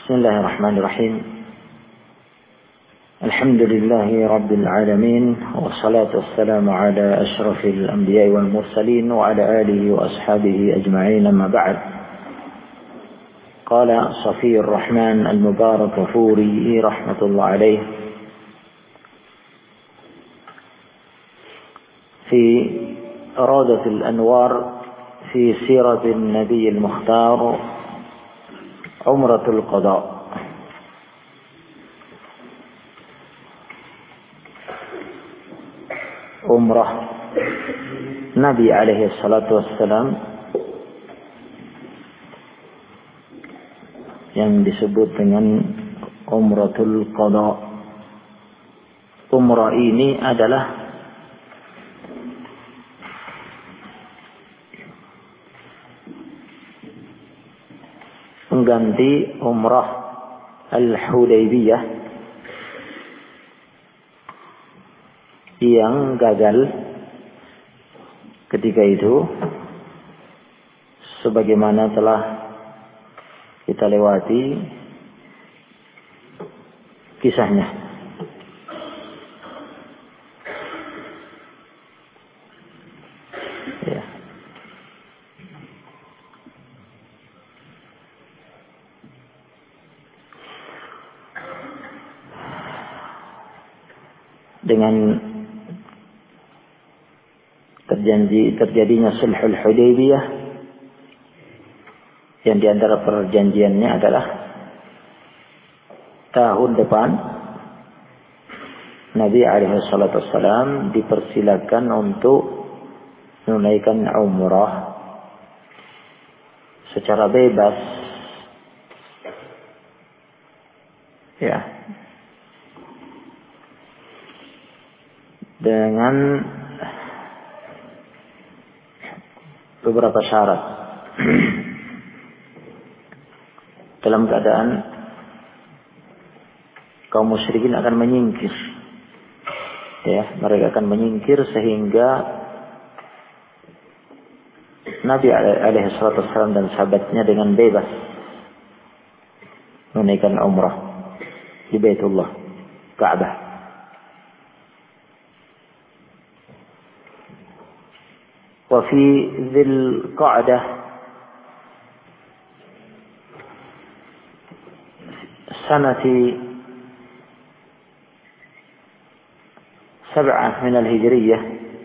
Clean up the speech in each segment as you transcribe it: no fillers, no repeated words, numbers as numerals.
Bismillahirrahmanirrahim. Alhamdulillahi Rabbil Alamin. Wassalatu wassalamu ala ashrafil anbiya'i wal mursalin wa ala alihi wa ashabihi ajma'in, amma ba'd. Qala Safiyur Rahman al-Mubarakfuri rahmatullah alaih fi Radatul Anwar fi Siratin Nabiyil Mukhtar Umratul Qada. Umrah Nabi alaihi salatu wassalam yang disebut dengan Umratul Qada. Umrah ini adalah mengganti Umrah Al-Hudaybiyah yang gagal ketika itu, sebagaimana telah kita lewati kisahnya. Dengan terjadinya Sulhul Hudaybiyah, yang diantara perjanjiannya adalah tahun depan Nabi alaihi salatu wassalam dipersilakan untuk menunaikan umrah secara bebas, ya, dengan beberapa syarat. Dalam keadaan kaum musyrikin akan menyingkir, ya, mereka akan menyingkir sehingga Nabi alaihi salatu wassalam dan sahabatnya dengan bebas menunaikan umrah di Baitullah Ka'bah. وفي ذي القعدة سنة 7 من الهجرية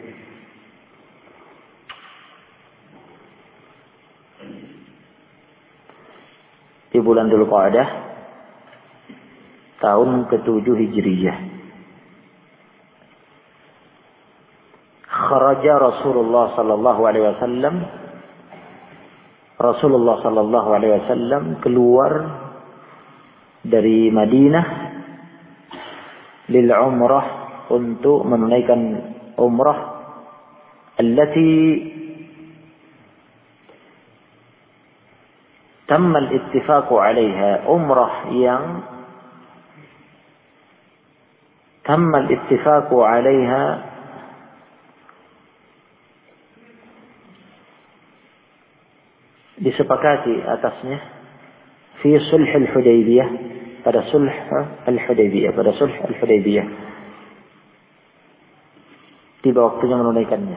di bulan Dzulqa'dah tahun ke-7 Hijriyah, kharaja Rasulullah sallallahu alaihi wasallam, Rasulullah sallallahu alaihi wasallam keluar dari Madinah lil umrah, untuk menunaikan umrah allati tamma al-ittifaq 'alaiha, umrah yang tamma al-ittifaq 'alaiha, disepakati atasnya fi sulh al-Hudaybiyah, pada sulh al-Hudaybiyah, tiba waktunya menunaikannya.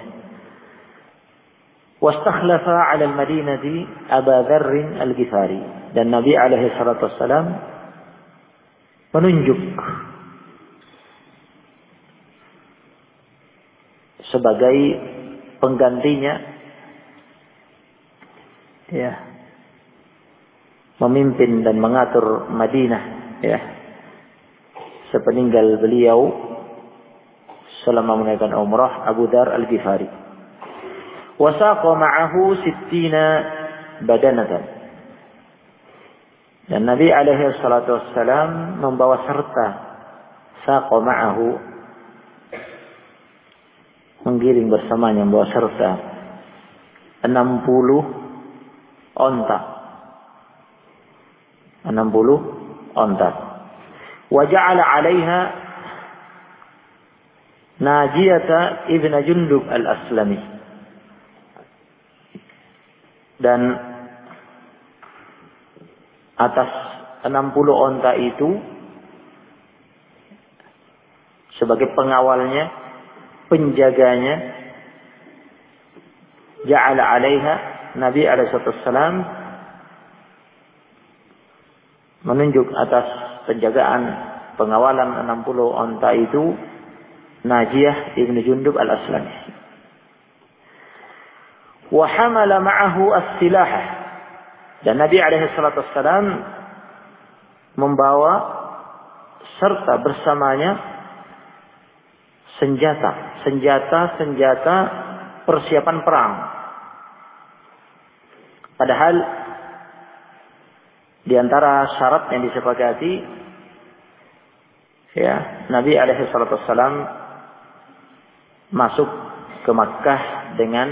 Wastakhlafa 'ala al-Madinati Abu Dzarr al-Ghifari, dan Nabi alaihi salatu wassalam menunjuk sebagai penggantinya, ya, memimpin dan mengatur Madinah, ya, sepeninggal beliau selama menunaikan umrah, Abu Dzarr al-Ghifari. Wasaqa ma'ahu 60 badanatan, dan Nabi alaihi salatu wassalam membawa serta, saqa ma'ahu, menggiring bersamanya, membawa serta 60 onta. Wa ja'ala 'alaiha Najiyata ibn Jundub al-Aslami, dan atas onta itu sebagai pengawalnya, penjaganya, ja'ala 'alaiha, Nabi alaihissalam menunjuk atas penjagaan pengawalan 60 onta itu Najiyah ibnu Jundub al-Aslami. Wa hamala ma'ahu as-silah, dan Nabi alaihissalam membawa serta bersamanya senjata persiapan perang. Padahal di antara syarat yang disepakati, ya, Nabi alaihissalam masuk ke Makkah dengan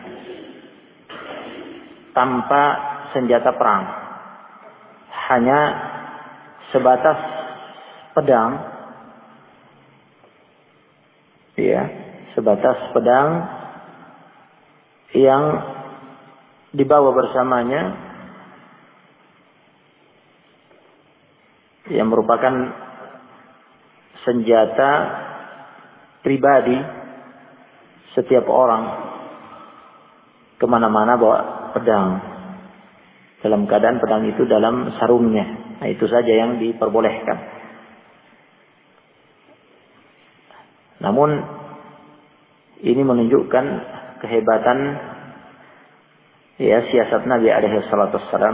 tanpa senjata perang, hanya sebatas pedang, ya, sebatas pedang yang dibawa bersamanya, yang merupakan senjata pribadi setiap orang, kemana-mana bawa pedang, dalam keadaan pedang itu dalam sarungnya. Nah, itu saja yang diperbolehkan. Namun ini menunjukkan kehebatan, ya, siasat Nabi alaihissalam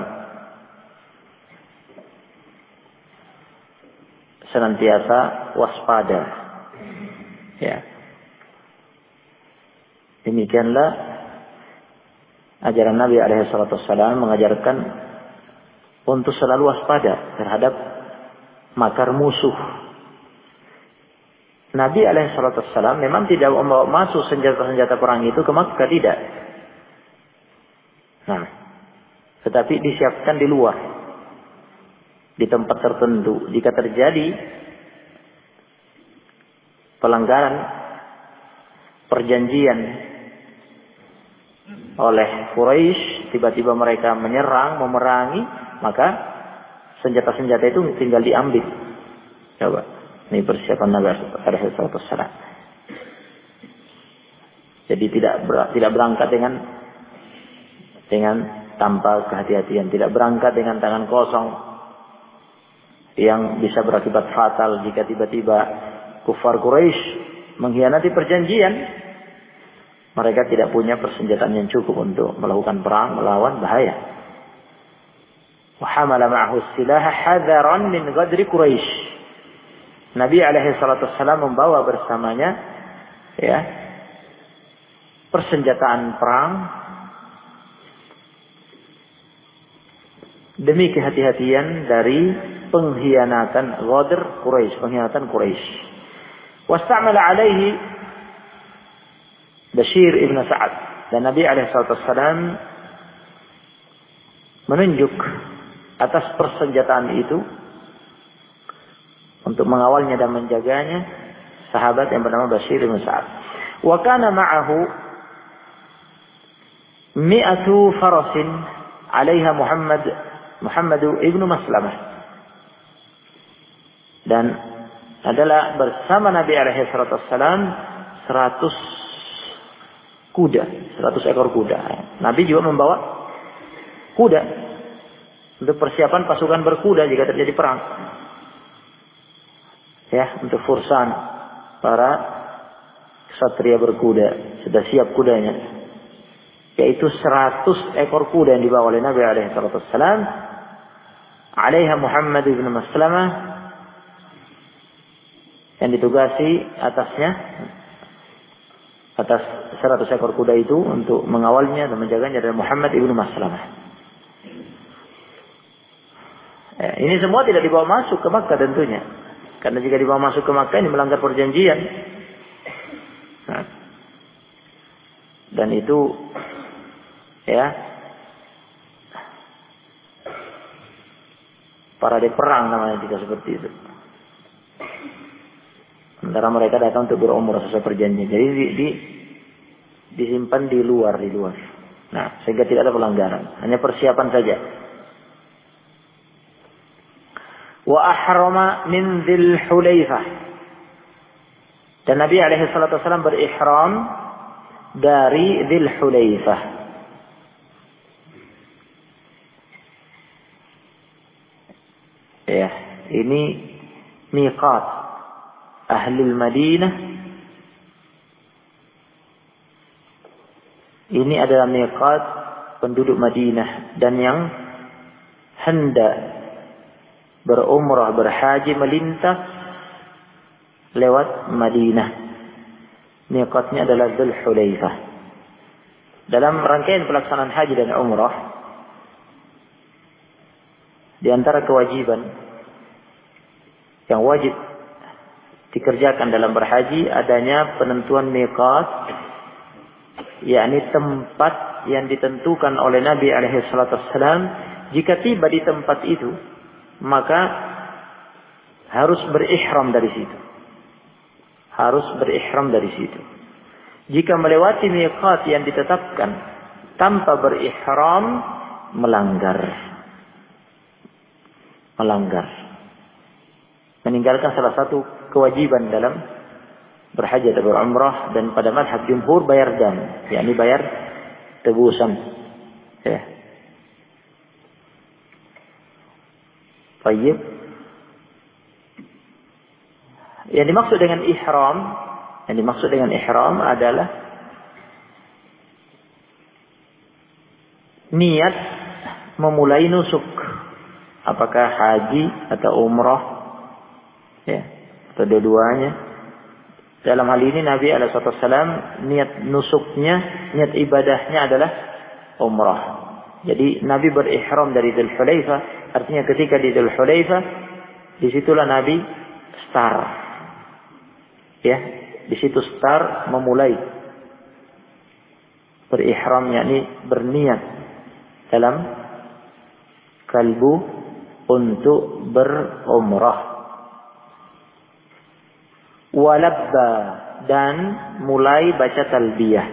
senantiasa waspada. Ya. Demikianlah ajaran Nabi alaihissalam mengajarkan untuk selalu waspada terhadap makar musuh. Nabi alaihissalam memang tidak membawa masuk senjata-senjata perang itu ke Makkah, tidak. Nah, tetapi disiapkan di luar, di tempat tertentu. Jika terjadi pelanggaran perjanjian oleh Quraisy, tiba-tiba mereka menyerang, memerangi, maka senjata-senjata itu tinggal diambil. Coba, ini persiapan Nabi alaihissalam. Jadi tidak berangkat dengan tanpa kehati-hatian, tidak berangkat dengan tangan kosong yang bisa berakibat fatal jika tiba-tiba kufar Quraisy mengkhianati perjanjian. Mereka tidak punya persenjataan yang cukup untuk melakukan perang melawan bahaya. Wa hamala ma'ahu as-silaha hadaran min ghadri Quraisy. Nabi alaihissalam membawa bersamanya, ya, persenjataan perang demi kehati-hatian dari pengkhianatan Ghadr Quraisy, pengkhianatan Quraisy. Wasta'mala alaihi Bashir ibn Sa'ad, dan Nabi alaihissalam menunjuk atas persenjataan itu untuk mengawalnya dan menjaganya sahabat yang bernama Bashir ibn Sa'ad. Wa kana ma'ahu 100 farasin 'alaiha Muhammad ibn Maslamah, dan adalah bersama Nabi alaihissalam 100 kuda, 100 ekor kuda. Nabi juga membawa kuda untuk persiapan pasukan berkuda jika terjadi perang. Ya, untuk fursan, para ksatria berkuda, sudah siap kudanya. Yaitu 100 ekor kuda yang dibawa oleh Nabi alaihissalam. Alaiha Muhammad ibn Maslamah, yang ditugasi atas 100 ekor kuda itu untuk mengawalnya dan menjaganya adalah Muhammad ibnu Maslamah. Ini semua tidak dibawa masuk ke Makkah tentunya, karena jika dibawa masuk ke Makkah ini melanggar perjanjian. Nah, dan itu, ya, parade perang namanya jika seperti itu. Sementara mereka datang untuk berumrah sesuai perjanjian. Jadi disimpan di luar. Nah, sehingga tidak ada pelanggaran. Hanya persiapan saja. wa ahrama min Dzul Hulaifah. Dan Nabi alaihi salatu wasallam berihram dari Dzul Hulaifah. Ya, ini miqat Ahlul Madinah. Ini adalah miqat penduduk Madinah, dan yang hendak berumrah, berhaji, melintas lewat Madinah. Miqatnya adalah Dzul Hulaifah. Dalam rangkaian pelaksanaan haji dan umrah, di antara kewajiban yang wajib dikerjakan dalam berhaji adanya penentuan miqat, yakni tempat yang ditentukan oleh Nabi alaihi salatu wassalam. Jika tiba di tempat itu, maka harus berihram dari situ. Harus berihram dari situ. Jika melewati miqat yang ditetapkan tanpa berihram, melanggar. Meninggalkan salah satu kewajiban dalam berhaji atau berumrah, dan pada mazhab jumhur bayar dam, yakni bayar tebusan. Ya. Baik. Yang dimaksud dengan ihram adalah niat memulai nusuk, apakah haji atau umrah, ya, atau dua-duanya. Dalam hal ini Nabi alaihissalam niat nusuknya, niat ibadahnya adalah umrah. Jadi Nabi berihram dari Dzul Hulaifah, artinya ketika di Dzul Hulaifah, disitulah Nabi start, ya, di situ start memulai berihram, yakni berniat dalam kalbu untuk berumrah. Walabba, dan mulai baca talbiyah.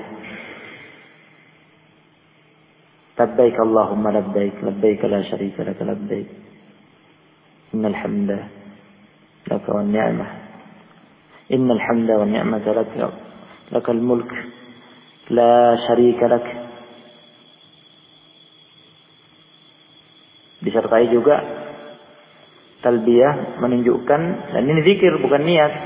Labbaik Allahumma labbaik, labbaik la syarika lak labbaik. Innal hamda laka wan ni'mah. Innal hamda wan ni'mata lakal mulk la syarika lak. Disertai juga talbiyah, menunjukkan, dan ini zikir bukan niat,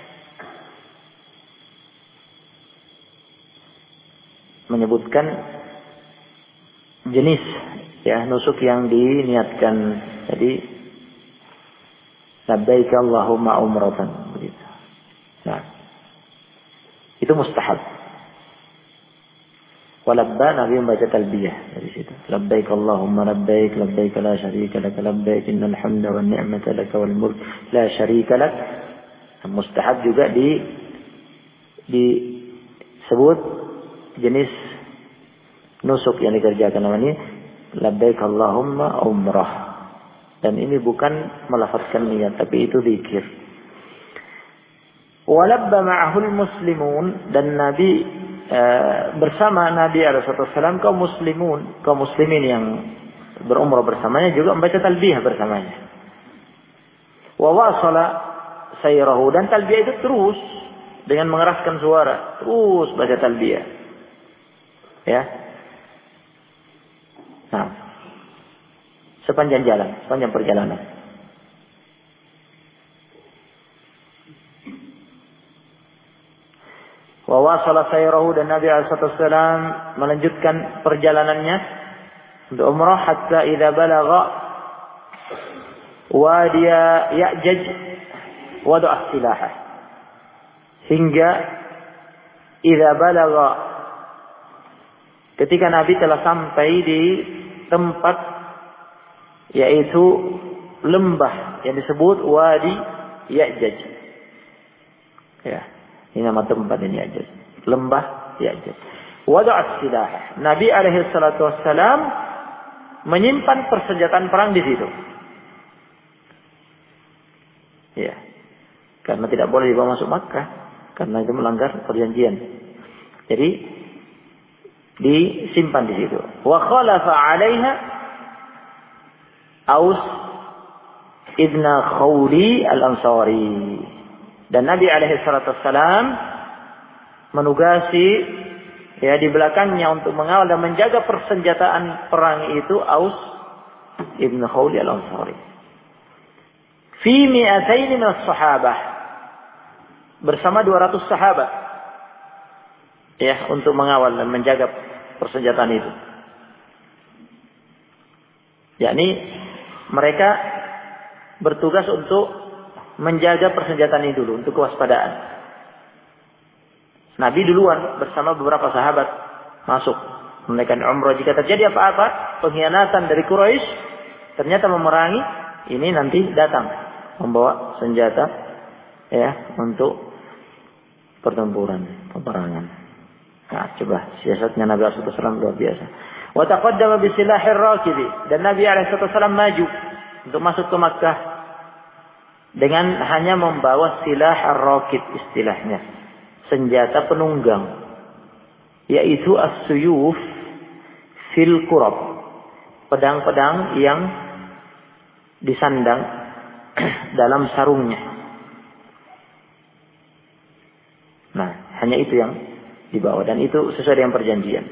menyebutkan jenis, ya, nusuk yang diniatkan. Jadi labbaik Allahumma umratan, begitu. Nah, itu mustahab. Walabba, Nabi membaca talbiyah dari situ. Labbaik Allahumma labbaik, labbaik la syarika lak labbaik, innal hamda wan ni'mata lak wal mulk la syarika lak. Mustahab juga disebut jenis nusuk yang dikerjakan namanya labbaik Allahumma umrah, dan ini bukan melafazkan niat, tapi itu zikir. Walabba ma'ahul muslimun, dan Nabi bersama Nabi alaihissalam kaum muslimin yang berumrah bersamanya juga membaca talbiyah bersamanya. Wa wasala sayrahu, dan talbiyah itu terus dengan mengeraskan suara, terus baca talbiyah. Ya. Nah, sepanjang jalan, sepanjang perjalanan. Wa wasala sayrahu, dan Nabi alaihissalam melanjutkan perjalanannya untuk umrah hatta idza balagha wadiya Ya'jaj wada'a silahah, hingga idza balagha, ketika Nabi telah sampai di tempat, yaitu lembah yang disebut Wadi Ya'jaj. Ya, ini nama tempat ini Ya'jaj. Lembah Ya'jaj. Wada'as silah. Nabi alaihi salatu wassalam menyimpan persenjataan perang di situ. Ya. Karena tidak boleh dibawa masuk Makkah, karena itu melanggar perjanjian. Jadi disimpan di situ. Wa khalafa 'alaiha Aus ibn Khawli al-Ansari. Dan Nabi alaihi salatu wassalam menugasi di belakangnya untuk mengawal dan menjaga persenjataan perang itu Aus ibn Khawli al-Ansari. Fi 200 min as-sahabah, bersama 200 sahabat untuk mengawal dan menjaga persenjataan itu. Yakni mereka bertugas untuk menjaga persenjataan ini dulu untuk kewaspadaan. Nabi duluan bersama beberapa sahabat masuk menunaikan umrah. Jika terjadi apa-apa, pengkhianatan dari Quraisy ternyata memerangi, ini nanti datang membawa senjata untuk pertempuran, peperangan. Nah, coba siasatnya Nabi SAW luar biasa. Wa taqaddama bi silahir rakibi, dan Nabi SAW maju untuk masuk ke Makkah dengan hanya membawa silah ar-rakib, istilahnya senjata penunggang, yaitu as-suyuf fil qurab, pedang-pedang yang disandang dalam sarungnya. Nah, hanya itu yang dibawa, dan itu sesuai dengan perjanjian.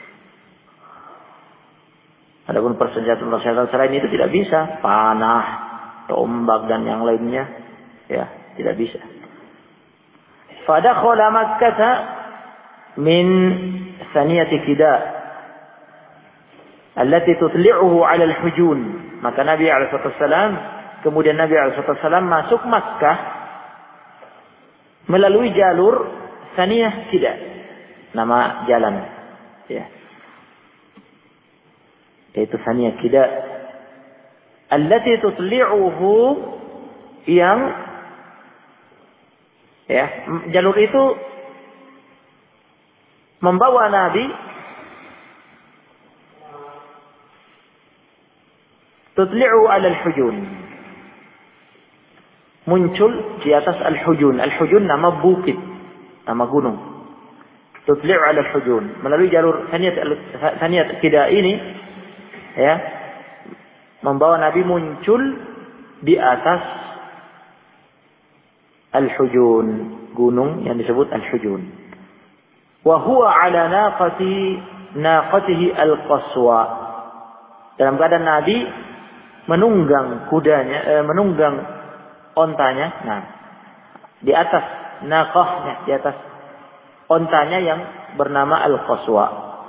Adapun persenjataan selain itu tidak bisa, panah, tombak dan yang lainnya, tidak bisa. Fadakhala Makkah min thaniyati kida allati tutli'uhu 'ala al-hujun. Maka Nabi kemudian Nabi SAW masuk Makkah melalui jalur Thaniyah Kida, nama jalan, yaitu Thaniyah Kida allati tutli'uhu, yang jalur itu membawa Nabi tutli'u 'ala al-hujun, muncul di atas al-hujun. Al-hujun nama bukit, nama gunung. Tutli'u 'ala al-hujun, melalui jalur Thaniyah Kida ini membawa Nabi muncul di atas al-hujun, gunung yang disebut al-hujun. Wa huwa 'ala naqatihi al-qaswa, dalam keadaan Nabi menunggang kudanya, menunggang ontanya. Nah, di atas naqahnya, di atas ontanya yang bernama al-qaswa.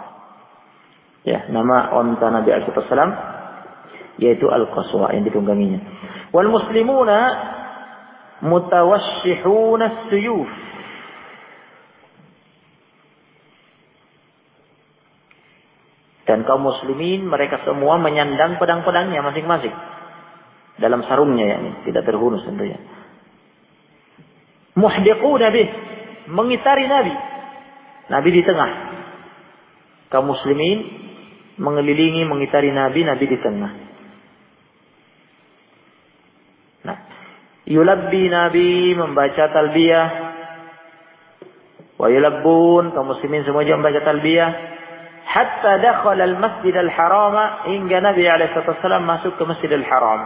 Nama onta Nabi SAW yaitu al-qaswa yang ditungganginya. Wal muslimuna mutawassihuna as-suyuf, dan kaum muslimin mereka semua menyandang pedang-pedangnya masing-masing dalam sarungnya, tidak terhunus tentunya. Muhdiquna bih, mengitari Nabi. Nabi di tengah. Kaum muslimin mengelilingi, mengitari Nabi, Nabi di tengah. Nah, yulabbi, Nabi membaca talbiyah. Wa yulabbun, kaum muslimin semua juga membaca talbiyah. Hatta dakhala al-masjid al-haram, hingga Nabi SAW masuk ke Masjid al-Haram,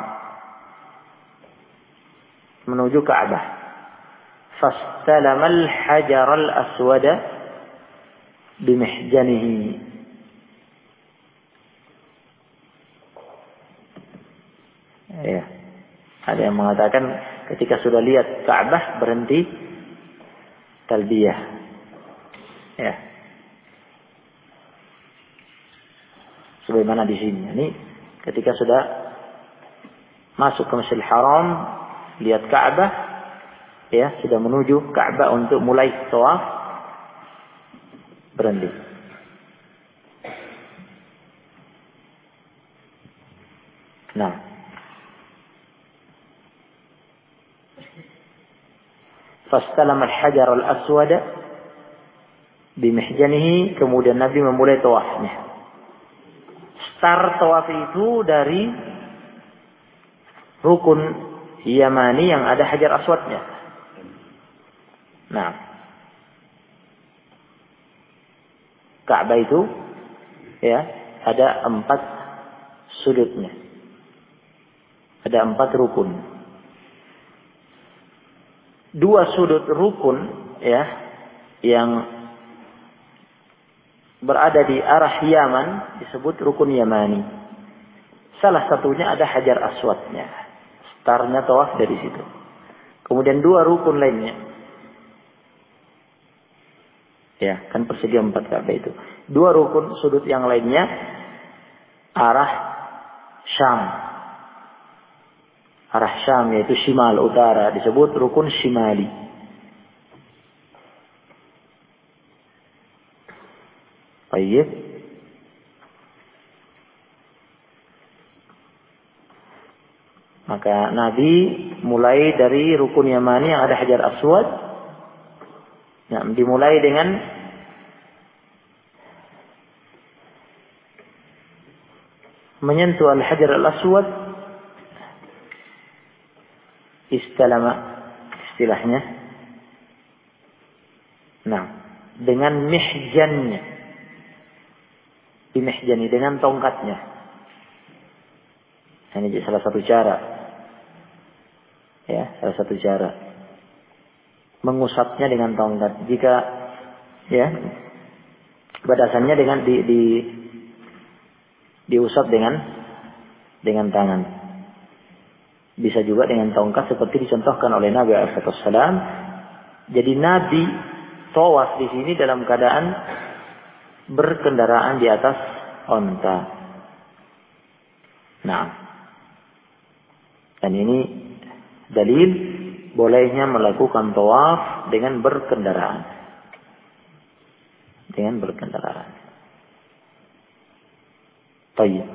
menuju Ka'bah. Fastalama al-hajar al-aswada bimihjanihi. Ada yang mengatakan ketika sudah lihat Ka'bah berhenti talbiyah. Sebagaimana di sini. Ini ketika sudah masuk ke Masjidil Haram, lihat Ka'bah, sudah menuju Ka'bah untuk mulai tawaf, berhenti. Nah, fastalam al-hajar al-aswad bimihjanihi, kemudian Nabi memulai tawafnya. Start tawaf itu dari rukun Yamani yang ada hajar aswadnya. Nah, Ka'bah itu ada 4 sudutnya. Ada 4 rukun. 2 sudut rukun ya yang berada di arah Yaman disebut rukun Yamani. Salah satunya ada Hajar Aswadnya. Startnya tawaf dari situ. Kemudian 2 rukun lainnya. Ya, kan persegi 4 Ka'bah itu. 2 rukun sudut yang lainnya arah Syam. Arah Syam yaitu Shimal utara disebut rukun Shimali. Baik. Maka Nabi mulai dari rukun Yamani yang ada Hajar Aswad. Nah, dimulai dengan menyentuh Al-Hajar Al-Aswad. Istalama istilahnya. Nah, dengan mihjannya. Dimihjani dengan tongkatnya. Ini salah satu cara. Ya, salah satu cara. Mengusapnya dengan tongkat. Jika ya batasannya dengan diusap dengan tangan. Bisa juga dengan tongkat seperti dicontohkan oleh Nabi SAW. Jadi Nabi tawaf di sini dalam keadaan berkendaraan di atas onta. Nah, dan ini dalil bolehnya melakukan tawaf dengan berkendaraan. Dengan berkendaraan. Baik.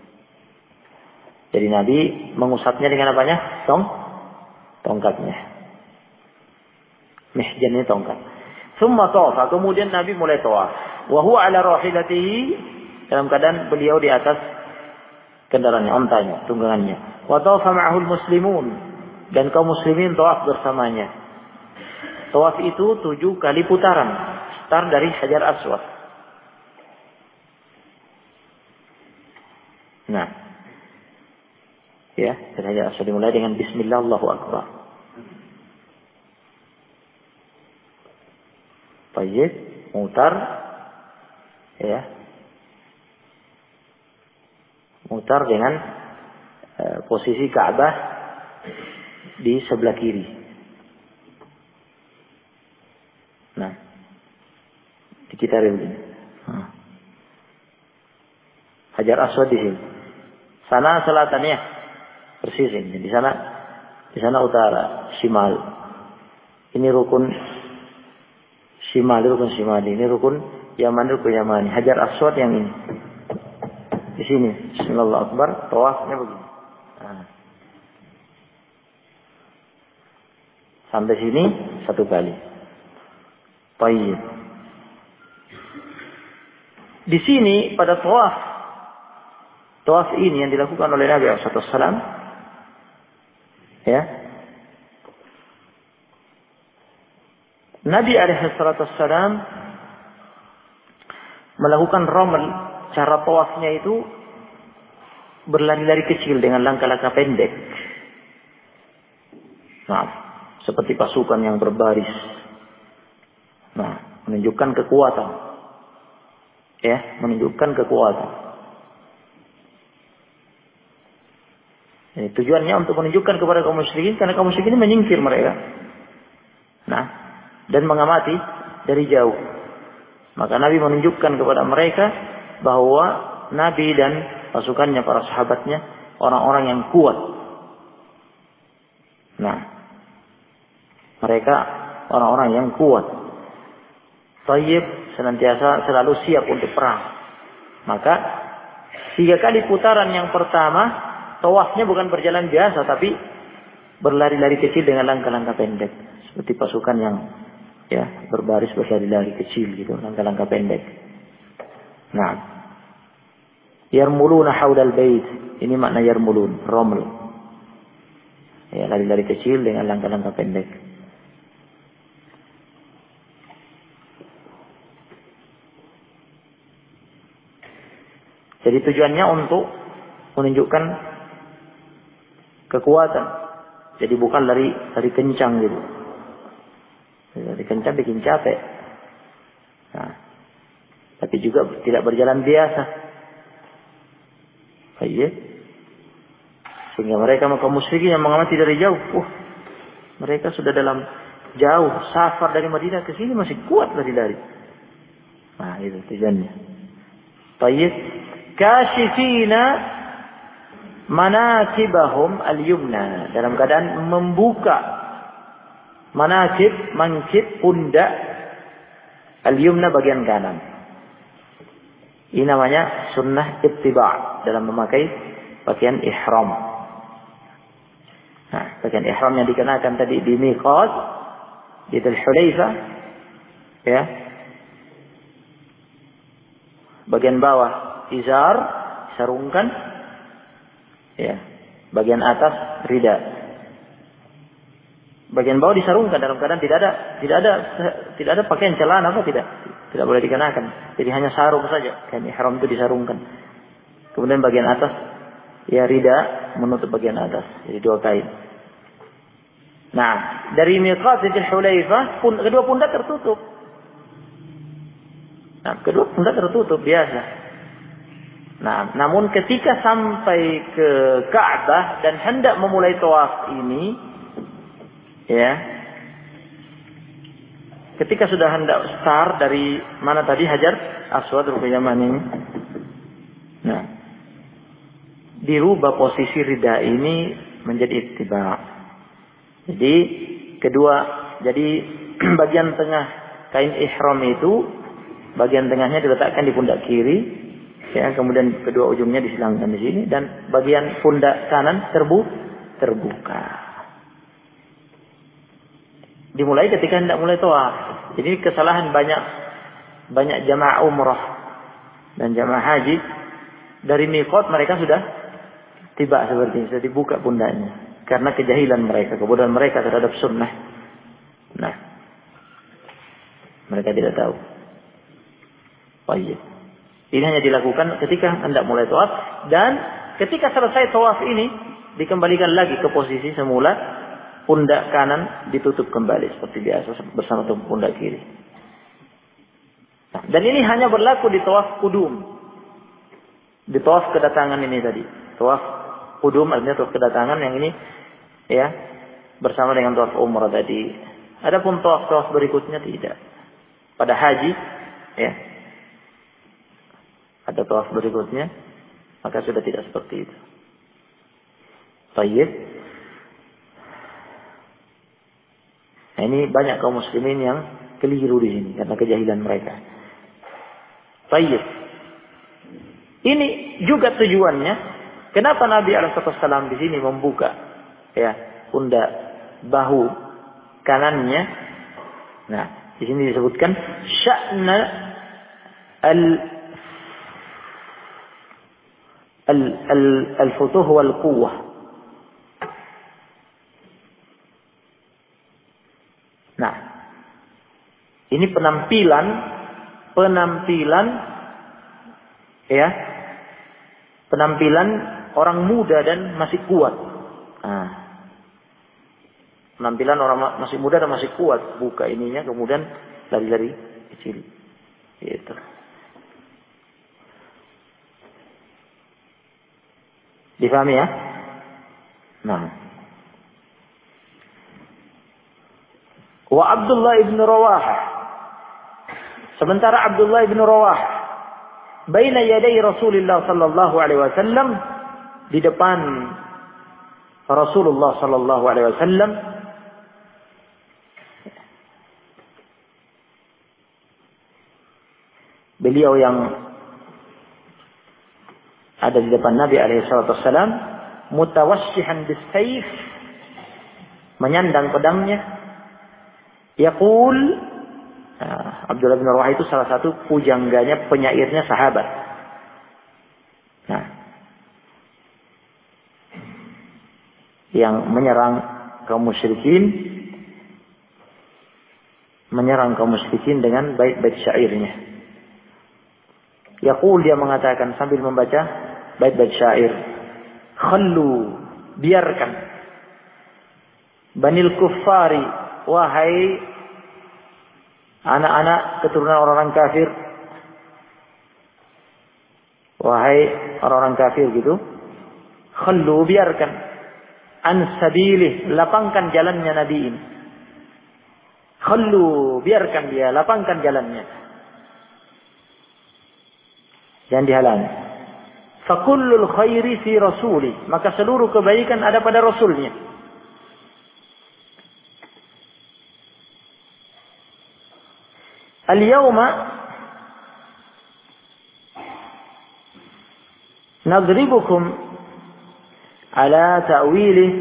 Jadi Nabi mengusapnya dengan apanya? Tongkatnya. Mihjannya tongkat. Summa tawafa. Kemudian Nabi mulai tawaf. Wa huwa ala rahilatihi. Dalam keadaan beliau di atas kendaraannya, ontanya, tunggangannya. Wa tawafa ma'ahul muslimun. Dan kaum muslimin tawaf bersamanya. Tawaf itu 7 kali putaran. Start dari Hajar Aswad. Nah. Ya, dari Hajar Aswad dimulai dengan Bismillah Allahu Akbar. Baik, mutar. Ya. Mutar dengan posisi Ka'bah di sebelah kiri. Nah, dikitarin begini. Hajar Aswad di sini. Sana selatannya persis ini. Di sana utara, Shimal. Ini rukun Shimal, rukun Shimali. Ini rukun Yaman, rukun Yamani. Hajar Aswad yang ini. Di sini. Bismillahirrahmanirrahim. Tawafnya begini. Nah. Sampai sini 1 kali. Baik. Di sini pada tawaf ini yang dilakukan oleh Nabi SAW, ya, Nabi SAW melakukan romal. Cara tawafnya itu berlari-lari kecil dengan langkah-langkah pendek. Nah, seperti pasukan yang berbaris. Nah, menunjukkan kekuatan. Ya, menunjukkan kekuatan. Ini tujuannya untuk menunjukkan kepada kaum musyrikin, karena kaum musyrikin menyingkir mereka. Nah, dan mengamati dari jauh. Maka Nabi menunjukkan kepada mereka bahwa Nabi dan pasukannya, para sahabatnya, orang-orang yang kuat. Nah, mereka orang-orang yang kuat. Tayyib, senantiasa selalu siap untuk perang. Maka 3 kali putaran yang pertama, tawafnya bukan berjalan biasa, tapi berlari-lari kecil dengan langkah-langkah pendek. Seperti pasukan yang ya berbaris berlari-lari kecil gitu, langkah-langkah pendek. Nah, yarmuluna haulal bait. Ini makna yarmulun, roml. Ya, lari-lari kecil dengan langkah-langkah pendek. Jadi tujuannya untuk menunjukkan kekuatan. Jadi bukan lari kencang gitu. Lari kencang bikin capek. Nah, tapi juga tidak berjalan biasa. Baik. Sehingga mereka kaum musyrikin yang mengamati dari jauh, mereka sudah dalam jauh safar dari Madinah ke sini masih kuat lari-lari. Nah, itu tujuannya. Baik. Kashifina manakibahum al-yumna, dalam keadaan membuka mangkib pundak al-yumna bagian kanan. Ini namanya sunnah ittiba' dalam memakai pakaian ihram. Nah, pakaian ihram yang dikenakan tadi di miqat di Dzul Hulaifah, ya. Bagian bawah izar, sarungkan, ya. Bagian atas rida. Bagian bawah disarungkan dalam keadaan tidak ada pakaian celana apa tidak boleh dikenakan. Jadi hanya sarung saja. Kain ihram itu disarungkan. Kemudian bagian atas ya rida menutup bagian atas. Jadi 2 kain. Nah, dari miqat Dzul Hulaifah kedua pundak tertutup. Nah, kedua pundak tertutup biasa. Nah, namun ketika sampai ke Ka'bah dan hendak memulai tawaf ini, ya, ketika sudah hendak start dari mana tadi Hajar Aswad Rukun Yaman ini, nah, dirubah posisi rida ini menjadi ittiba'. Jadi bagian tengah kain ihram itu, bagian tengahnya diletakkan di pundak kiri, ya, kemudian kedua ujungnya disilangkan di sini, dan bagian pundak kanan terbuka. Dimulai ketika hendak mulai tawaf. Jadi kesalahan banyak jamaah umrah dan jamaah haji, dari miqat mereka sudah tiba seperti ini, sudah dibuka pundaknya karena kejahilan mereka, kebodohan mereka terhadap sunnah. Nah, mereka tidak tahu. Baik. Ini hanya dilakukan ketika hendak mulai tawaf, dan ketika selesai tawaf ini dikembalikan lagi ke posisi semula, pundak kanan ditutup kembali seperti biasa bersama pundak kiri. Nah, dan ini hanya berlaku di tawaf qudum. Di tawaf kedatangan ini tadi. Tawaf qudum artinya tawaf kedatangan yang ini, ya, bersama dengan tawaf umrah tadi. Adapun tawaf berikutnya tidak. Pada haji, ya, ada tawaf berikutnya, maka sudah tidak seperti itu. Baik. Nah, ini banyak kaum muslimin yang keliru di sini karena kejahilan mereka. Baik. Ini juga tujuannya kenapa Nabi SAW di sini membuka, ya, pundak bahu kanannya. Nah, di sini disebutkan sya'na al-futuh wal quwwah. Nah, ini penampilan ya, penampilan orang muda dan masih kuat. Nah, penampilan orang masih muda dan masih kuat, buka ininya kemudian lari-lari kecil. Gitu. Difahami ya? Nah. Wa Abdullah ibn Rawahah. Sementara Abdullah ibn Rawahah baina yaday Rasulullah sallallahu alaihi wasallam, di depan Rasulullah sallallahu alaihi wasallam, beliau yang ada di depan Nabi alaihi salatu wasallam, mutawassihan bis-sayf, menyandang pedangnya. Yaqul, Abdullah bin Rawahah itu salah satu pujangganya, penyairnya sahabat. Nah, yang menyerang kaum musyrikin dengan bait-bait syairnya. Yaqul, dia mengatakan sambil membaca bait-bait syair, khallu biarkan. Banil kuffari, wahai anak-anak keturunan orang-orang kafir. Wahai orang-orang kafir gitu. Khallu, biarkan. An sabilih, lapangkan jalannya Nabi ini. Khallu, biarkan dia, lapangkan jalannya. Jangan dihalangi. Fakullul khairi fi rasuli, maka seluruh kebaikan ada pada Rasulnya. Al-yawma nadribukum ala ta'wilih.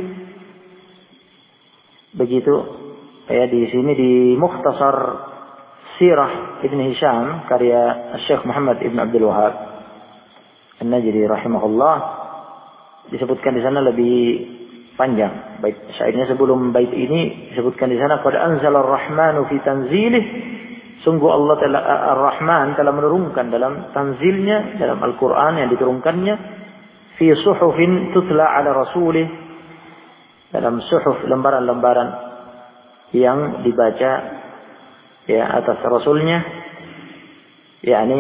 Begitu ya di sini di Mukhtasar Sirah Ibn Hisham karya Syekh Muhammad Ibn Abdul Wahhab An-Najdi rahimahullah, disebutkan di sana lebih panjang bait syairnya. Sebelum bait ini disebutkan di sana qad anzala ar-rahmanu fi tanzilih, sungguh Allah Ar-Rahman telah menurunkan dalam tanzilnya, dalam Al-Quran yang diturunkannya, fi suhufin tutla ala rasulih, dalam suhuf, lembaran-lembaran yang dibaca ya atas Rasulnya, yakni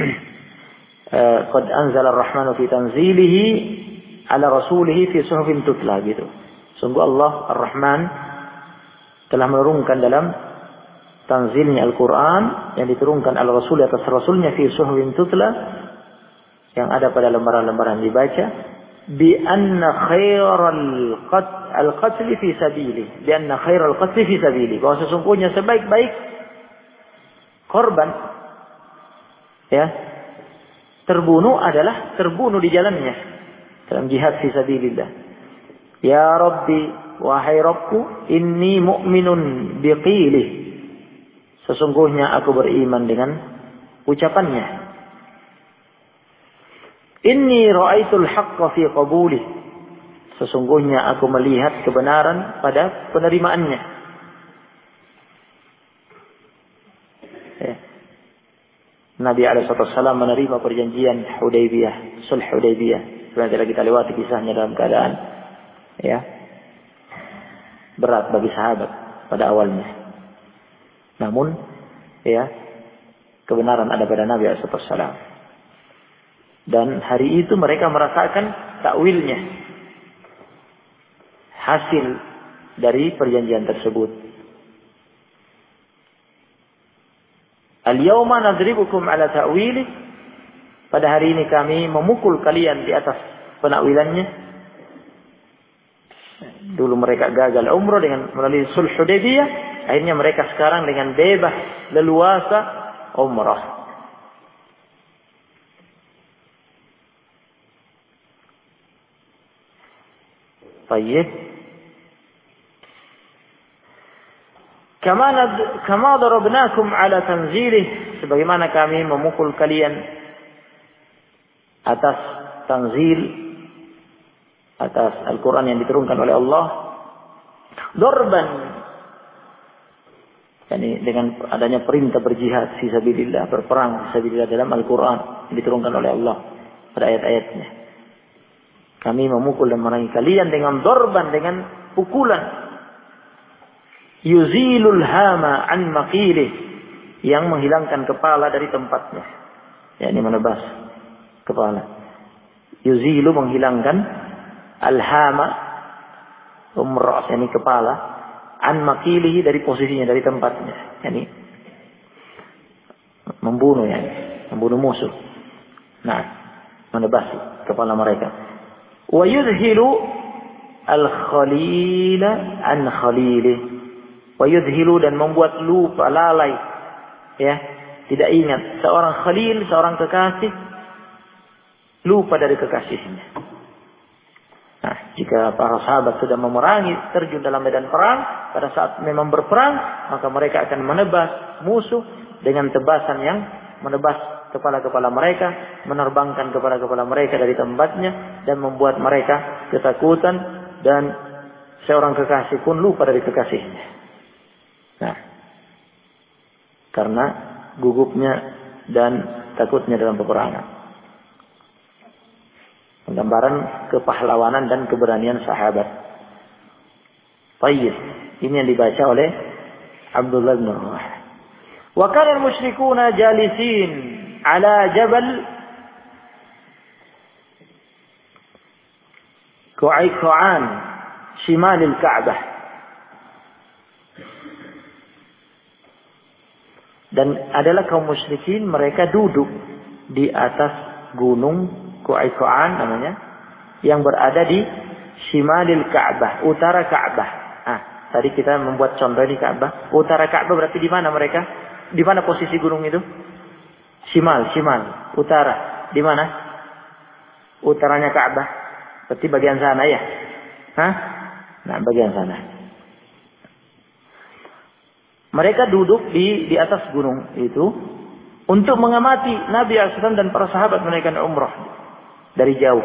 qad anzala Ar-Rahmanu fi tanzilihi ala rasulihi fi suhufin tutla gitu. Sungguh Allah Ar-Rahman telah menurunkan dalam tanzilnya Al-Quran yang diturunkan al-Rasul atas Rasulnya fi suhufin tutla, yang ada pada lembaran-lembaran dibaca, bi anna khairal qatl fi sabili, bi anna khairal qatl fi sabili, bahwa sesungguhnya sebaik-baik korban ya terbunuh adalah terbunuh di jalannya dalam jihad fi sabilillah. Ya Rabbi, wahai Rabbku, inni mu'minun biqilih, sesungguhnya aku beriman dengan ucapannya. Inni ra'aitul haqqa fi qabulih, sesungguhnya aku melihat kebenaran pada penerimaannya. Ya. Nabi SAW menerima perjanjian Hudaybiyah, Sulh Hudaybiyah. Sebenarnya kita lewati kisahnya dalam keadaan ya berat bagi sahabat pada awalnya. Namun, ya, kebenaran ada pada Nabi SAW. Dan hari itu mereka merasakan takwilnya, hasil dari perjanjian tersebut. Al-yawma nadribukum ala ta'wilih, pada hari ini kami memukul kalian di atas penakwilannya. Dulu mereka gagal umrah dengan melalui Sulh Hudaybiyah. Akhirnya mereka sekarang dengan bebas, leluasa umrah. Baik. Kama darabnakum ala tanzilih, sebagaimana kami memukul kalian atas tanzil, atas Al-Quran yang diturunkan oleh Allah. Dorban, yani dengan adanya perintah berjihad fisabilillah, berperang fisabilillah dalam Al-Quran yang diturunkan oleh Allah pada ayat-ayatnya. Kami memukul dan merangi kalian dengan dorban, dengan pukulan. Yuzilul hama an maqilih, yang menghilangkan kepala dari tempatnya. Yani menebas kepala. Yuzilu, menghilangkan, al-hama, umras, yani kepala, an maqilihi, dari posisinya, dari tempatnya, yani membunuh, yani membunuh musuh. Nah, menebas kepala mereka. Wa yudhilu al-khalila an khalilih, wa yudhilu, dan membuat lupa, lalai, ya, tidak ingat seorang khalil, seorang kekasih, lupa dari kekasihnya. Nah, jika para sahabat sudah memerangi, terjun dalam medan perang, pada saat memang berperang, maka mereka akan menebas musuh dengan tebasan yang menebas kepala-kepala mereka, menerbangkan kepala-kepala mereka dari tempatnya, dan membuat mereka ketakutan, dan seorang kekasih pun lupa dari kekasihnya. Nah, karena gugupnya dan takutnya dalam peperangan. gambaran kepahlawanan dan keberanian sahabat. Baik, ini yang dibaca oleh Abdullah bin Rawah. Wa kana al-musyrikuuna jalisin ala jabal Qu'ayqa'an shimal al-Ka'bah. Dan adalah kaum musyrikin, mereka duduk di atas gunung Qu'ayqa'an namanya, yang berada di shimalil Ka'bah, utara Ka'bah. Tadi kita membuat contoh di Ka'bah. Utara Ka'bah berarti di mana mereka? Di mana posisi gunung itu? Shimal, utara. Di mana? Utaranya Ka'bah. Berarti bagian sana ya? Nah, bagian sana. Mereka duduk di atas gunung itu untuk mengamati Nabi SAW dan para sahabat menaikkan umrah dari jauh.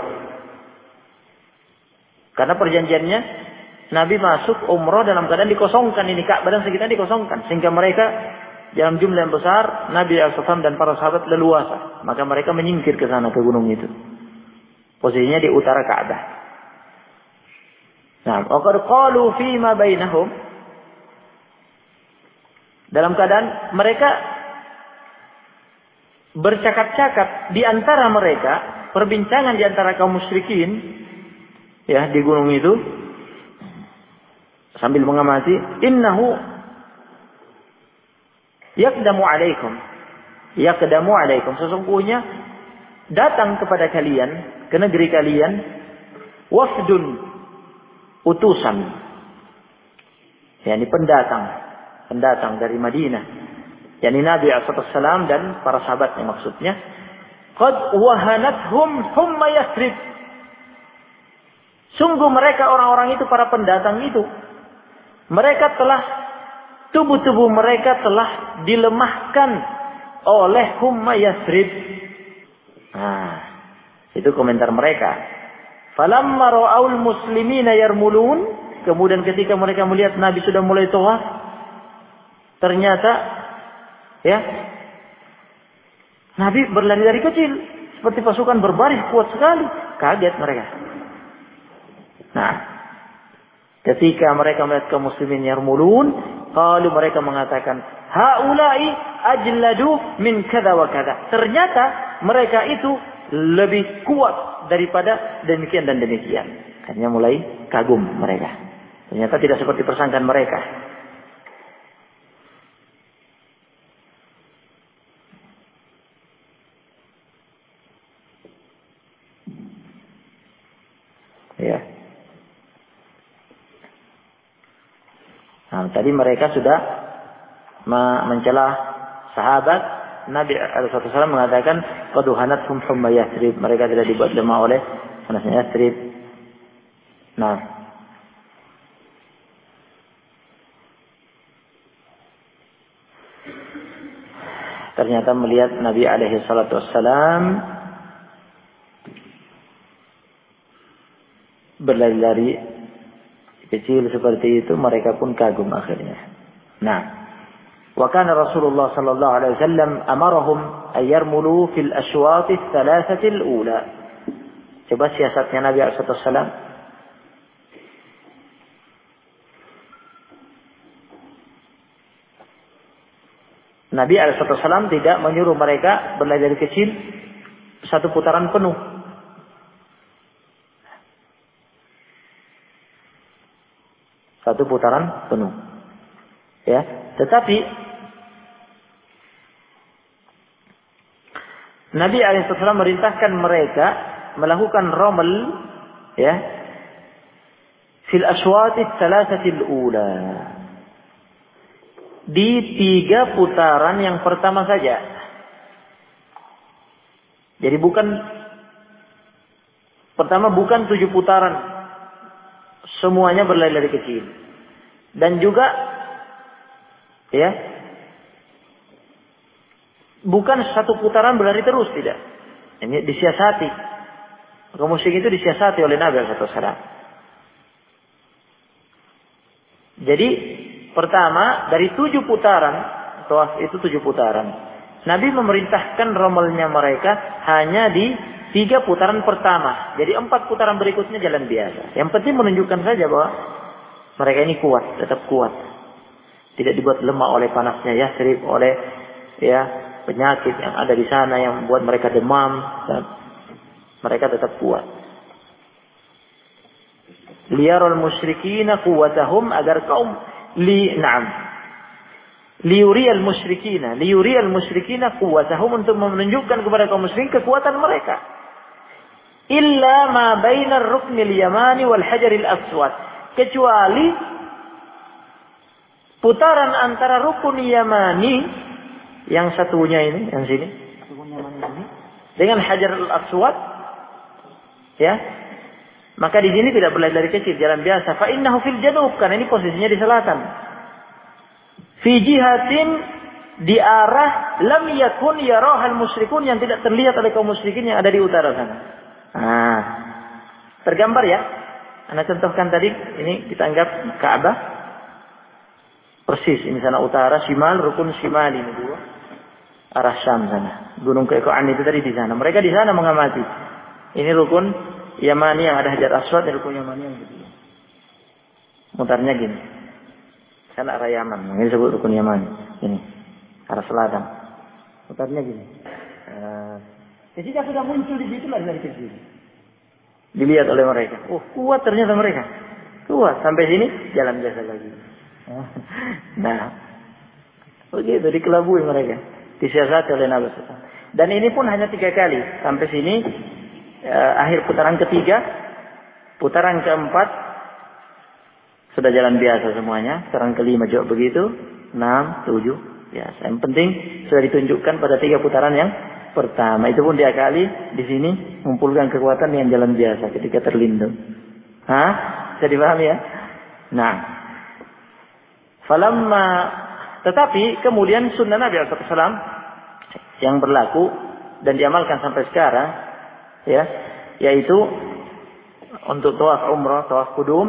Karena perjanjiannya Nabi masuk umrah dalam keadaan dikosongkan, ini Ka'bah dan sekitar dikosongkan, sehingga mereka dalam jumlah yang besar, Nabi SAW dan para sahabat leluasa, maka mereka menyingkir ke sana, ke gunung itu. Posisinya di utara Ka'bah. Nah, waqad qalu fima bainahum, dalam keadaan mereka bercakap-cakap di antara mereka, perbincangan di antara kaum musyrikin ya di gunung itu, sambil mengamati, innahu yaqdamu alaikum, sesungguhnya datang kepada kalian, ke negeri kalian, wafdun, utusan, yakni pendatang dari Madinah, yakni Nabi SAW dan para sahabatnya maksudnya. Qad wahanathum humma Yathrib, sungguh mereka orang-orang itu, para pendatang itu, mereka telah, tubuh-tubuh mereka telah dilemahkan oleh humma Yathrib. Nah, itu komentar mereka. Falamma ra'aul muslimina yarmulun, kemudian ketika mereka melihat Nabi sudah mulai tawaf, ternyata ya Nabi berlari dari kecil seperti pasukan berbaris kuat sekali. Kaget mereka. Nah, ketika mereka melihat kaum muslimin yarmulun, qalu, mereka mengatakan, haula'i ajladu min kada wa kada. Ternyata mereka itu lebih kuat daripada demikian dan demikian. Hanya mulai kagum mereka. Ternyata tidak seperti persangkaan mereka. Ya. Nah, tadi mereka sudah mencela sahabat. Nabi SAW mengatakan, qaduhanathum humma Yathrib, mereka tidak dibuat lemah oleh panasnya Yathrib. Nah, ternyata melihat Nabi SAW berlari-lari kecil seperti itu, mereka pun kagum akhirnya. Nah, wa kana Rasulullah sallallahu alaihi wasallam amarahum ay yarmulu fil ashwat ats-thalathati al-ula. Coba siasatnya Nabi sallallahu alaihi wasallam. Nabi sallallahu alaihi wasallam tidak menyuruh mereka berlari dari kecil satu putaran penuh. Satu putaran penuh. Ya, tetapi Nabi SAW merintahkan mereka melakukan romal, ya, fil aswati thalathatil ula, di 3 putaran yang pertama saja. Jadi bukan 7 putaran, semuanya berlari-lari kecil. Dan juga ya, bukan satu putaran berlari terus, tidak. Ini disiasati. Maka musyrik itu disiasati oleh Nabi SAW. Jadi pertama dari 7 putaran, tawaf itu 7 putaran, Nabi memerintahkan romelnya mereka hanya di 3 putaran pertama. Jadi 4 putaran berikutnya jalan biasa. Yang penting menunjukkan saja bahwa mereka ini kuat, tetap kuat. Tidak dibuat lemah oleh panasnya Yatsrib, oleh penyakit yang ada di sana yang membuat mereka demam. Dan mereka tetap kuat. Liyarul musyrikina quwwatahum, agar kaum liyuriyal musyrikina quwwatahum, untuk menunjukkan kepada kaum musyrikin kekuatan mereka. Illa ma bainar ruknil yamani wal hajaril aswad, kecuali putaran antara rukun yamani yang satunya ini, yang sini, rukun yamani ini, dengan hajarul aswad, maka di sini tidak boleh dari kecil, jalan biasa. Fa innahu fil janub, karena ini posisinya di selatan. Fi jihatin, di arah lam yakun yarahal musyrikun, yang tidak terlihat oleh kaum musyrikin yang ada di utara sana. Tergambar ya. Anda contohkan tadi, ini kita anggap Ka'bah. Persis ini sana utara, shimal, rukun shimal ini dua. Arah Syam sana. Gunung Kekoan itu tadi di sana. Mereka di sana mengamati. Ini rukun Yamani yang ada Hajar Aswad, dan rukun Yamani yang begini. Mutarnya gini. Sana arah Yaman. Ini disebut rukun Yamani. Ini arah selatan. Mutarnya gini. Ketika sudah muncul di situ lari ke sini. Dilihat oleh mereka. Kuat ternyata mereka. Kuat. Sampai sini jalan biasa lagi. Nah, begitu dikelabui mereka. Disiasati oleh Nabi SAW. Dan ini pun hanya 3 kali. Sampai sini akhir putaran ketiga, putaran keempat sudah jalan biasa semuanya. Putaran kelima juga begitu. 6, 7 biasa. Yang penting sudah ditunjukkan pada 3 putaran yang pertama. Itu pun diakali di sini, mengumpulkan kekuatan yang jalan biasa ketika terlindung. Bisa dipahami ya? Nah, falamma, tetapi kemudian sunnah Nabi SAW yang berlaku dan diamalkan sampai sekarang, yaitu untuk tawaf umrah, tawaf qudum,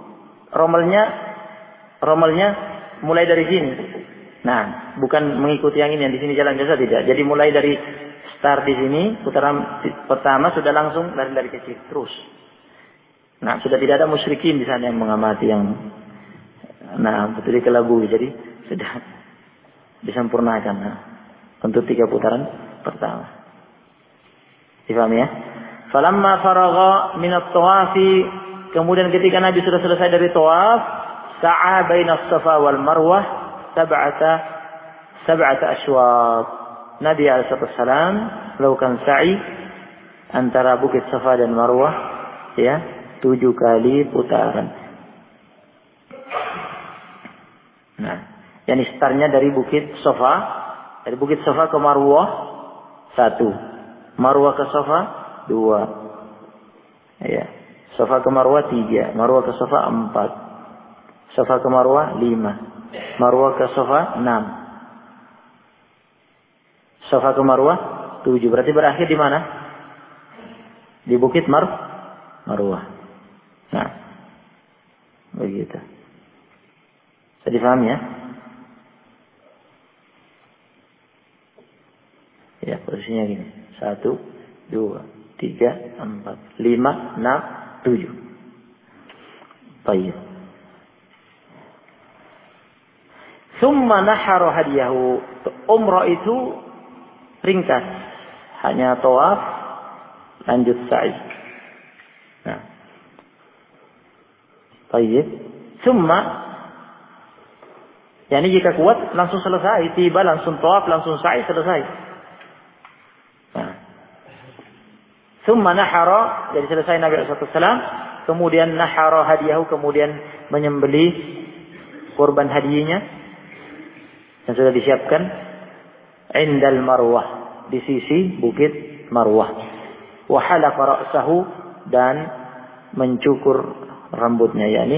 romelnya mulai dari sini. Nah, bukan mengikuti yang ini, yang di sini jalan biasa, tidak. Jadi mulai dari start di sini, putaran pertama sudah langsung lari kecil terus. Nah, sudah tidak ada musyrikin di sana yang mengamati, yang betul dikelabui. Jadi sudah disempurnakan untuk 3 putaran pertama. Dipahami ya? Falamma faragha min at-tawafi, kemudian ketika Nabi sudah selesai dari tawaf, sa'a bainas Safa wal Marwah sab'ata ashwaq. Nabi alaihissalam melakukan sa'i antara bukit Safa dan Marwah 7 kali putaran. Nah, yang startnya dari bukit Safa, dari bukit Safa ke Marwah 1, Marwah ke Safa 2, Safa ke Marwah 3, Marwah ke Safa 4, Safa ke Marwah 5, Marwah ke Safa 6, Safa ke Marwah 7. Berarti berakhir di mana? Di bukit Marwah. Nah, begitu. Bisa difahami ya? Ya, posisinya gini. 1, 2, 3, 4, 5, 6, 7. Baik. Summa nahara hadiyahu. Umrah itu ringkas. Hanya tawaf, lanjut sa'i. Nah. Baik. Summa, yani jika kuat langsung selesai, tiba langsung tawaf, langsung sa'i, selesai. Nah. Summa nahara, jadi selesai Nabi SAW, kemudian nahara hadiyahu, kemudian menyembelih kurban hadiahnya yang sudah disiapkan indal Marwah, di sisi bukit Marwah. Wa halaqa ra'sahu, dan mencukur rambutnya, yakni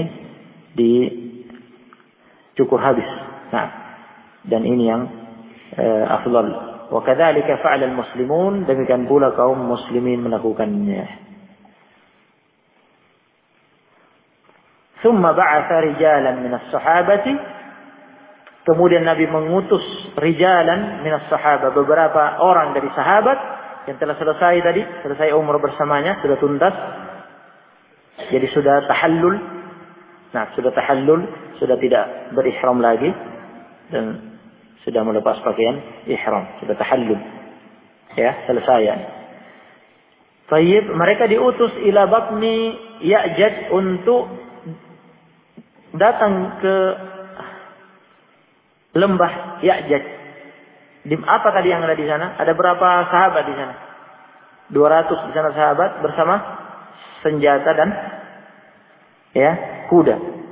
dicukur habis. Nah, dan ini yang afdal. Wa kadzalika fa'ala al-muslimun, demikian pula kaum muslimin melakukannya. Thumma ba'atha rijalan min as-sahabati, kemudian Nabi mengutus rijalan min as-sahabah, beberapa orang dari sahabat, yang telah selesai tadi, selesai umrah bersamanya, sudah tuntas. Jadi sudah tahallul. Nah, sudah tahallul, sudah tidak berihram lagi dan sudah melepas pakaian ihram, sudah tahallul. Ya, selesai ya. Tayyib, mereka diutus ila batni Ya'jaj untuk datang ke lembah Ya'jaj. Apa tadi yang ada di sana? Ada berapa sahabat di sana? 200 di sana sahabat bersama senjata dan ya, kuda.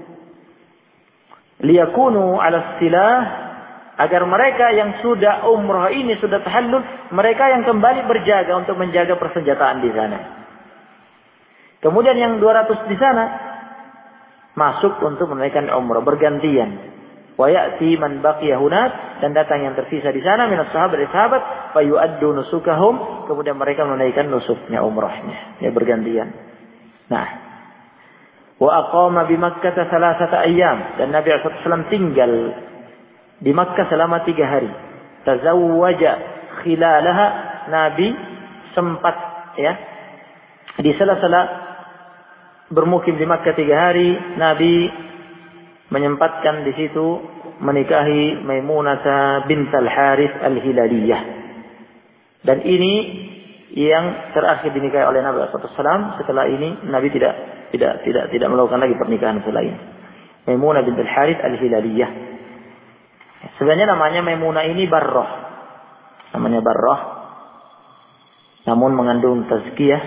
Liyakunu 'ala silah, agar mereka yang sudah umrah ini sudah tahallul, mereka yang kembali berjaga untuk menjaga persenjataan di sana. Kemudian yang 200 di sana masuk untuk menunaikan umrah bergantian. Wa ya'ti man baqiya hunat, dan datang yang tersisa di sana minas sahabat dari sahabat, fa yu'addu nusukahum, kemudian mereka menunaikan nusuknya, umrahnya, ya bergantian. Nah, wa aqama bi Makkah 3 ayyam, dan Nabi sallallahu alaihi wasallam tinggal di Makkah selama 3 hari. Tazawwaja khilalaha, Nabi sempat ya di sela-sela bermukim di Makkah 3 hari, Nabi menyempatkan di situ menikahi Maimunah bintul Harits Al-Hilaliyah. Dan ini yang terakhir dinikahi oleh Nabi sallallahu alaihi wasallam. Setelah ini Nabi tidak melakukan lagi pernikahan selain Maimunah bintul Harits Al-Hilaliyah. Sebenarnya namanya Maimunah ini Barrah. Namanya Barrah. Namun mengandung tazkiyah.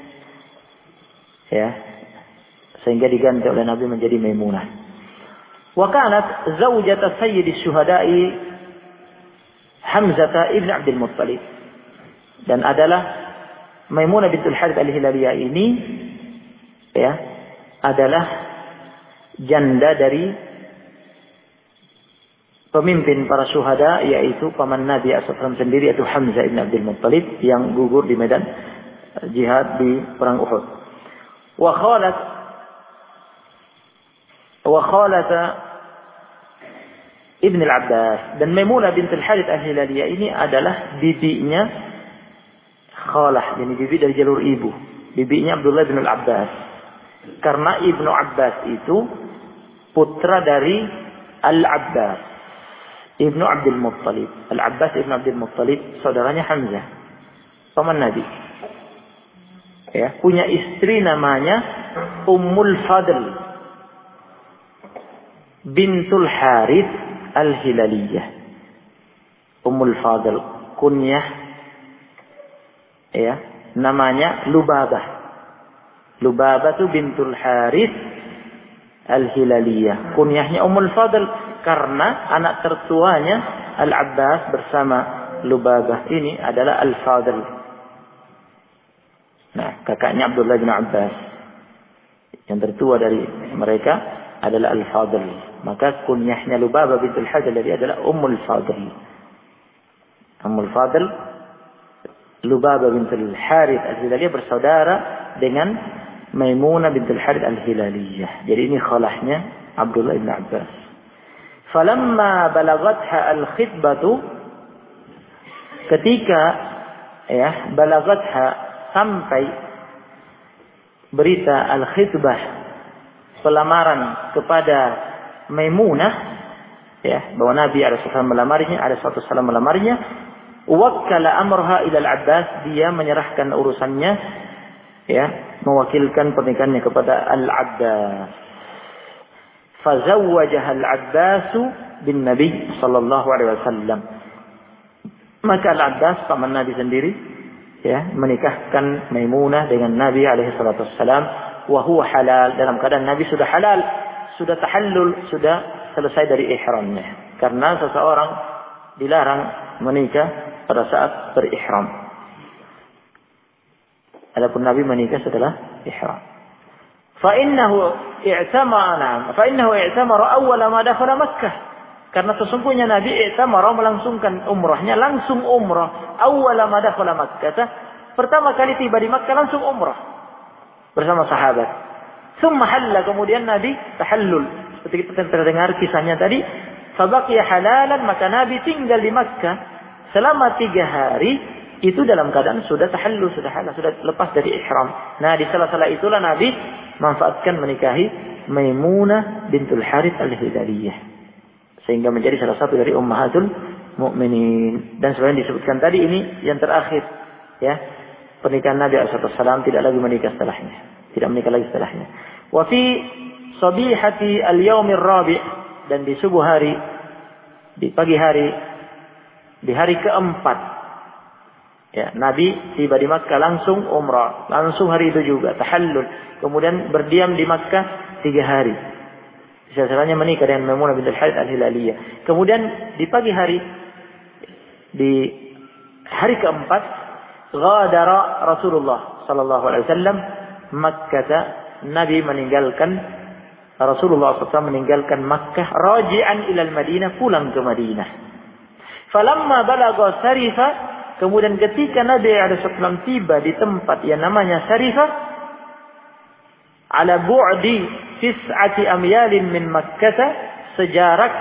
Ya. Sehingga diganti oleh Nabi menjadi Maimunah. Wa kanat zaujata sayyidis syuhada'i Hamzah ibn Abdul Muttalib. Dan adalah Maimunah bintul Harits Al-Hilaliyah ini ya adalah janda dari pemimpin para syuhada, yaitu paman Nabi SAW sendiri, yaitu Hamzah ibn Abdul Muttalib yang gugur di medan jihad di perang Uhud. Wa khalat Ibn al-Abbas, dan Maimunah bintul Harits Al-Hilaliyah ini adalah bibinya khalah, yani bibi dari jalur ibu, bibinya Abdullah bin al-Abbas. Karena Ibnu Abbas itu putra dari Al-Abbas Ibnu Abdul Muttalib. Al-Abbas Ibnu Abdul Muttalib saudaranya Hamzah, paman Nabi. Ya, punya istri namanya Ummul Fadl bintul Harits Al-Hilaliyah. Ummul Fadl, kunyah ya, namanya Lubabah. Lubabah itu bintul Harits Al-Hilaliyah. Kunyahnya Ummul Fadl karena anak tertuanya Al-Abbas bersama Lubabah ini adalah Al-Fadl. Nah, kakaknya Abdullah bin Abbas. Yang tertua dari mereka adalah Al-Fadl. Maka kunyahnya Lubabah bintul Harits adalah Ummul Fadl. Ummul Fadl, Lubabah bintul Harits Al-Hilaliyah bersaudara dengan Maimunah bintul Harits Al-Hilaliyah. Jadi ini khalahnya Abdullah bin Abbas. Falamma balagatha al-khitbatu, ketika ya balagatha sampai berita al-khitbah, pelamaran kepada Maimunah ya, bahwa Nabi SAW melamarinya, wakkala amraha ila al-Abbas, dia menyerahkan urusannya ya, mewakilkan pernikahannya kepada Al-Abbas. Fazawwajaha Al-Abbas bin Nabi sallallahu alaihi wasallam. Maka Al-Abbas paman Nabi sendiri ya menikahkan Maimunah dengan Nabi alaihi salatu wasallam, wa huwa halal, dalam keadaan Nabi sudah halal, sudah tahallul, sudah selesai dari ihramnya. Karena seseorang dilarang menikah pada saat berihram. Adapun Nabi menikah setelah ihram. Fa innahu i'tamara awwala ma dakhala Makkah. Karena sesungguhnya Nabi i'tamara, melangsungkan umrahnya, langsung umrah. Awwala ma dakhala Makkah. Pertama kali tiba di Makkah langsung umrah bersama sahabat. Tsumma halla, kemudian Nabi tahallul. Seperti kita terdengar kisahnya tadi, fa baqiya halalan, maka Nabi tinggal di Makkah selama 3 hari. itu dalam keadaan sudah tahallul, sudah halal, sudah lepas dari ihram. Nah, di sela-sela itulah Nabi manfaatkan menikahi Maimunah bintul Harith al-Hilaliyah, sehingga menjadi salah satu dari ummahatul mukminin. Dan sebenarnya disebutkan tadi ini yang terakhir, ya, pernikahan Nabi SAW, tidak lagi menikah setelahnya, tidak menikah lagi setelahnya. Wa fi sabihati al-yaumir rabi', dan di subuh hari, di pagi hari, di hari keempat, ya, Nabi tiba di Makkah langsung umrah, langsung hari itu juga tahallul, kemudian berdiam di Makkah 3 hari. Setelahnya menikah dengan Maimunah bintul Harith al-Hilaliyah. Kemudian di pagi hari, di hari keempat, ghadara Rasulullah sallallahu alaihi wasallam Makkah. Nabi meninggalkan, Rasulullah SAW meninggalkan Makkah, raji'an ilal Madinah, pulang ke Madinah. Falamma balagha Sarifah, kemudian ketika Nabi SAW tiba di tempat yang namanya Sarifah, ala bu'di 9 amyalin min Makkah, sejarak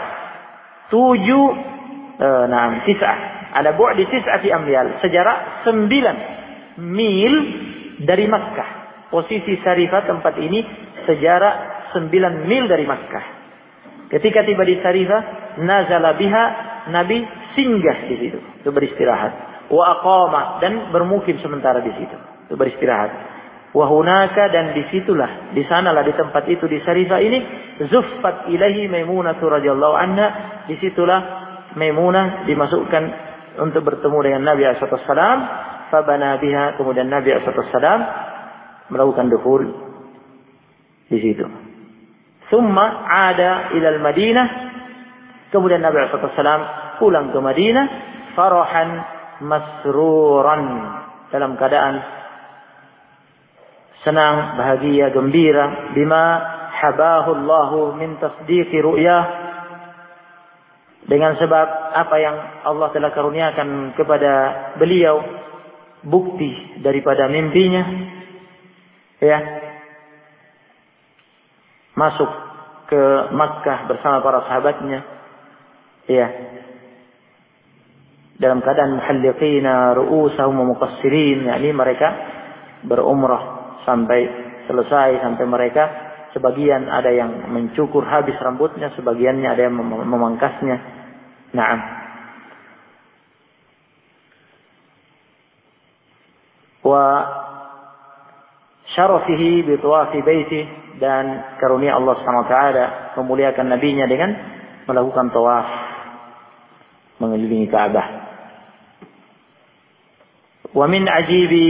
9, ala bu'di 9 amyal, sejarak 9 mil dari Makkah. Posisi Sarifah tempat ini sejarak 9 mil dari Makkah. Ketika tiba di Sarifah, nazala biha, Nabi singgah di situ untuk beristirahat. Wa aqama, dan bermukim sementara di situ untuk beristirahat. Wa hunaka, dan disitulah, di sanalah, di tempat itu, di Sarifah ini, zuffat ilahi Maimunah radhiyallahu anha, disitulah Maimunah dimasukkan untuk bertemu dengan Nabi SAW. Fabana biha, kemudian Nabi SAW melakukan dukhul di situ. Thumma ada ilal Madinah, kemudian Nabi SAW pulang ke Madinah, farahan masruran, dalam keadaan senang, bahagia, gembira, bima habahu Allahu min tasdiqi ru'yah, dengan sebab apa yang Allah telah karuniakan kepada beliau, bukti daripada mimpinya, ya, masuk ke Makkah bersama para sahabatnya, ya, dalam keadaan muhalliqina ru'usahum wa muqassirin, yakni mereka berumrah sampai selesai, sampai mereka sebagian ada yang mencukur habis rambutnya, sebagiannya ada yang memangkasnya. Naam. Wa syarafihi bi tawafi baiti, dan karunia Allah Subhanahu wa taala memuliakan nabinya dengan melakukan tawaf mengelilingi Ka'bah. Wa min ajibi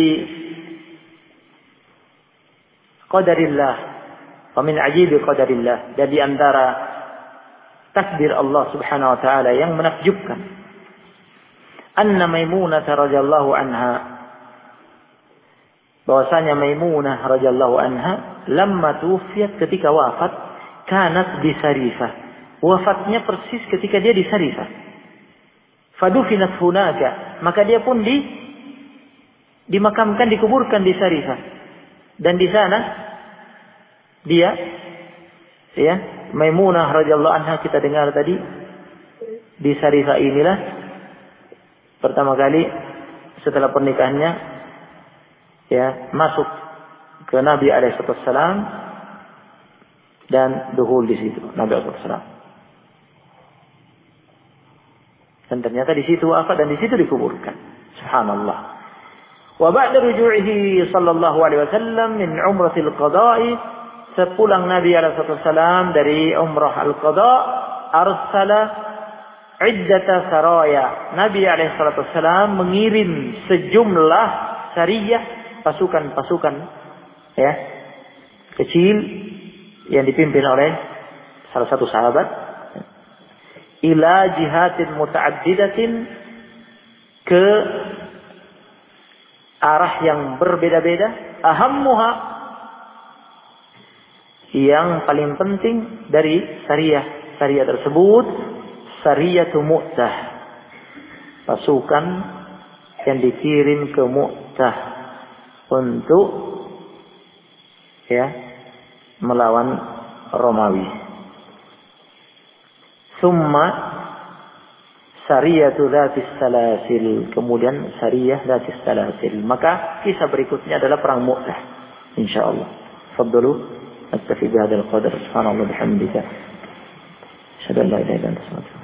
qadarillah, wa min ajibi qadarillah, dan di antara takdir Allah Subhanahu wa taala yang menakjubkan, anna Maimunah radhiyallahu anha, bahwasanya Maimunah radhiyallahu anha lamma tuwfiyat, ketika wafat, kanat di Sarifah, wafatnya persis ketika dia di Sarifah. Fadufinat hunaka, maka dia pun dimakamkan, dikuburkan di Sarifah. Dan di sana dia, ya, Maimunah radhiyallahu anha, kita dengar tadi, di Sarifah inilah pertama kali setelah pernikahannya, ya, masuk ke Nabi alaihissalam dan dukhul di situ Nabi alaihissalam. Dan ternyata di situ wafat dan di situ dikuburkan. Subhanallah. Wa ba'da ruju'ihi sallallahu alaihi wasallam min umratil qada'i, sepulang Nabi alaihissalam dari umrah al-qada', arsala iddata saraya. Nabi alaihissalam mengirim sejumlah sariyah, pasukan-pasukan, ya, kecil yang dipimpin oleh salah satu sahabat, ila jihatin muta'addidatin, ke arah yang berbeda-beda, ahammuha, yang paling penting dari sariyah tersebut, sariyatu Mu'tah, pasukan yang dikirim ke Mu'tah untuk, ya, melawan Romawi. Summa Sariyatu dzatis salasil. Kemudian Sariyah dzatis salasil. Maka kisah berikutnya adalah perang Mu'tah. Insyaallah. Fadlu astafi bihadzal qadar. Subhanallah bihamdika. Asyhadu an la ilaha illa anta astaghfiruka